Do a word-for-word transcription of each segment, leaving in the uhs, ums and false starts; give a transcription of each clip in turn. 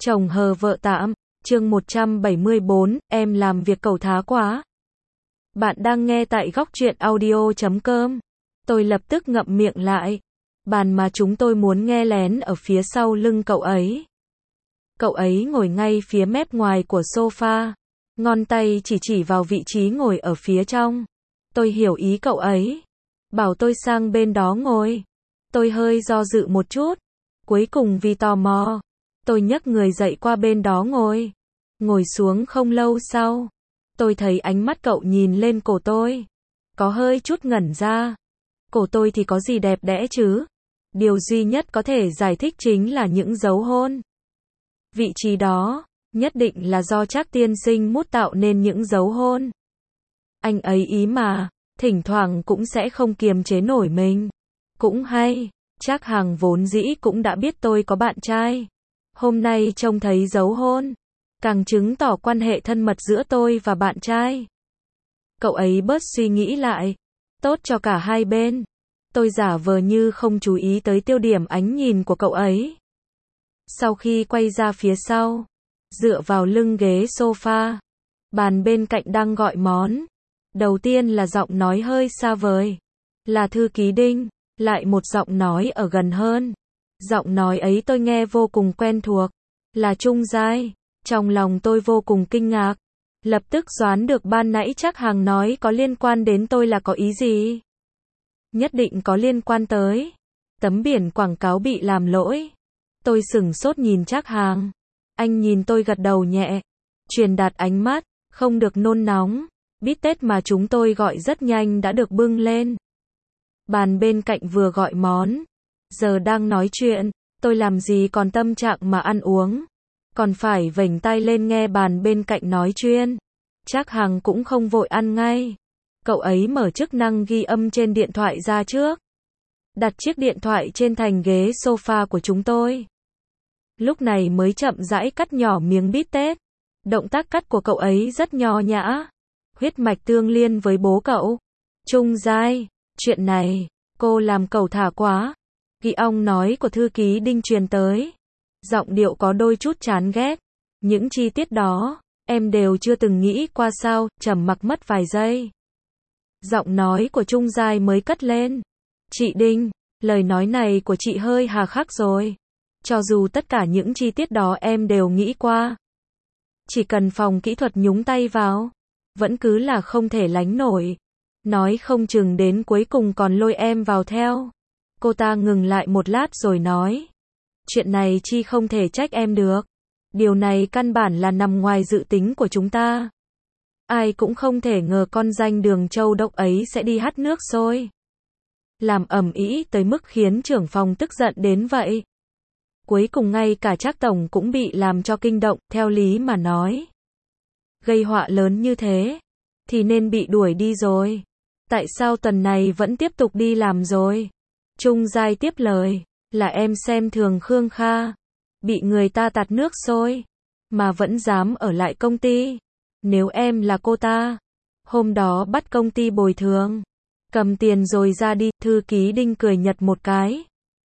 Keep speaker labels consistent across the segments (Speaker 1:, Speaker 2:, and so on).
Speaker 1: Chồng hờ vợ tạm, chương một trăm bảy mươi bốn, em làm việc cẩu thá quá. Bạn đang nghe tại góc truyện audio chấm com. Tôi lập tức ngậm miệng lại. Bàn mà chúng tôi muốn nghe lén ở phía sau lưng cậu ấy. Cậu ấy ngồi ngay phía mép ngoài của sofa. Ngón tay chỉ chỉ vào vị trí ngồi ở phía trong. Tôi hiểu ý cậu ấy. Bảo tôi sang bên đó ngồi. Tôi hơi do dự một chút. Cuối cùng vì tò mò, tôi nhấc người dậy qua bên đó ngồi. Ngồi xuống không lâu sau, tôi thấy ánh mắt cậu nhìn lên cổ tôi. Có hơi chút ngẩn ra. Cổ tôi thì có gì đẹp đẽ chứ? Điều duy nhất có thể giải thích chính là những dấu hôn. Vị trí đó, nhất định là do Trác tiên sinh mút tạo nên những dấu hôn. Anh ấy ý mà, thỉnh thoảng cũng sẽ không kiềm chế nổi mình. Cũng hay, Trác Hằng vốn dĩ cũng đã biết tôi có bạn trai. Hôm nay trông thấy dấu hôn, càng chứng tỏ quan hệ thân mật giữa tôi và bạn trai. Cậu ấy bớt suy nghĩ lại, tốt cho cả hai bên. Tôi giả vờ như không chú ý tới tiêu điểm ánh nhìn của cậu ấy. Sau khi quay ra phía sau, dựa vào lưng ghế sofa, bàn bên cạnh đang gọi món. Đầu tiên là giọng nói hơi xa vời, là thư ký Đinh, lại một giọng nói ở gần hơn. Giọng nói ấy tôi nghe vô cùng quen thuộc, là Trung Giai. Trong lòng tôi vô cùng kinh ngạc, lập tức đoán được ban nãy Trác Hằng nói có liên quan đến tôi là có ý gì. Nhất định có liên quan tới tấm biển quảng cáo bị làm lỗi. Tôi sửng sốt nhìn Trác Hằng. Anh nhìn tôi gật đầu nhẹ, truyền đạt ánh mắt, không được nôn nóng. Bít tết mà chúng tôi gọi rất nhanh đã được bưng lên. Bàn bên cạnh vừa gọi món, giờ đang nói chuyện, tôi làm gì còn tâm trạng mà ăn uống. Còn phải vểnh tai lên nghe bàn bên cạnh nói chuyện. Trác Hằng cũng không vội ăn ngay. Cậu ấy mở chức năng ghi âm trên điện thoại ra trước. Đặt chiếc điện thoại trên thành ghế sofa của chúng tôi. Lúc này mới chậm rãi cắt nhỏ miếng bít tết. Động tác cắt của cậu ấy rất nho nhã. Huyết mạch tương liên với bố cậu. Trung Giai, chuyện này, cô làm cẩu thả quá. Ghi ong nói của thư ký Đinh truyền tới. Giọng điệu có đôi chút chán ghét. Những chi tiết đó, em đều chưa từng nghĩ qua sao, trầm mặc mất vài giây. Giọng nói của Trung Giai mới cất lên. Chị Đinh, lời nói này của chị hơi hà khắc rồi. Cho dù tất cả những chi tiết đó em đều nghĩ qua. Chỉ cần phòng kỹ thuật nhúng tay vào, vẫn cứ là không thể lánh nổi. Nói không chừng đến cuối cùng còn lôi em vào theo. Cô ta ngừng lại một lát rồi nói. Chuyện này chi không thể trách em được. Điều này căn bản là nằm ngoài dự tính của chúng ta. Ai cũng không thể ngờ con danh Đường Châu Đốc ấy sẽ đi hắt nước sôi. Làm ầm ĩ tới mức khiến trưởng phòng tức giận đến vậy. Cuối cùng ngay cả Trác tổng cũng bị làm cho kinh động, theo lý mà nói. Gây họa lớn như thế, thì nên bị đuổi đi rồi. Tại sao tuần này vẫn tiếp tục đi làm rồi? Trung Giai tiếp lời, là em xem thường Khương Kha. Bị người ta tạt nước sôi, mà vẫn dám ở lại công ty. Nếu em là cô ta, hôm đó bắt công ty bồi thường. Cầm tiền rồi ra đi, thư ký Đinh cười nhật một cái.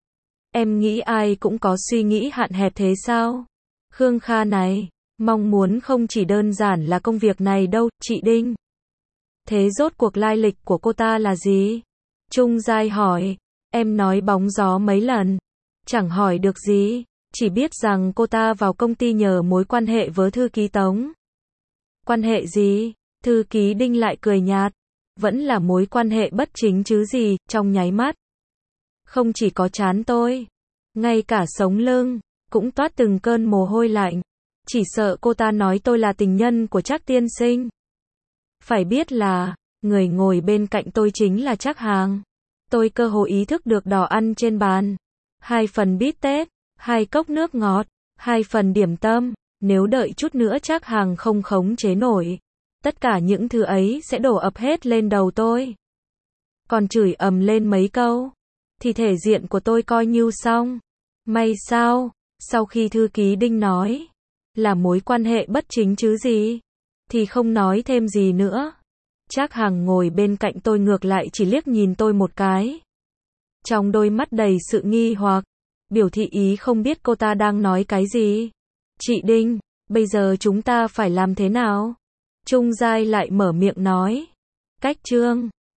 Speaker 1: Em nghĩ ai cũng có suy nghĩ hạn hẹp thế sao? Khương Kha này, mong muốn không chỉ đơn giản là công việc này đâu, chị Đinh. Thế rốt cuộc lai lịch của cô ta là gì? Trung Giai hỏi, em nói bóng gió mấy lần. Chẳng hỏi được gì, chỉ biết rằng cô ta vào công ty nhờ mối quan hệ với thư ký Tống. Quan hệ gì? Thư ký Đinh lại cười nhạt. Vẫn là mối quan hệ bất chính chứ gì, trong nháy mắt. Không chỉ có trán tôi, ngay cả sống lưng, cũng toát từng cơn mồ hôi lạnh. Chỉ sợ cô ta nói tôi là tình nhân của Trác tiên sinh. Phải biết là, người ngồi bên cạnh tôi chính là Trác Hằng. Tôi cơ hồ ý thức được đỏ ăn trên bàn. Hai phần bít tết, hai cốc nước ngọt, hai phần điểm tâm. Nếu đợi chút nữa Trác Hằng không khống chế nổi, tất cả những thứ ấy sẽ đổ ập hết lên đầu tôi. Còn chửi ầm lên mấy câu, thì thể diện của tôi coi như xong. May sao, sau khi thư ký Đinh nói, là mối quan hệ bất chính chứ gì, thì không nói thêm gì nữa. Trác Hằng ngồi bên cạnh tôi ngược lại chỉ liếc nhìn tôi một cái. Trong đôi mắt đầy sự nghi hoặc, biểu thị ý không biết cô ta đang nói cái gì. Chị Đinh, bây giờ chúng ta phải làm thế nào? Trung Giai lại mở miệng nói. Cách Trương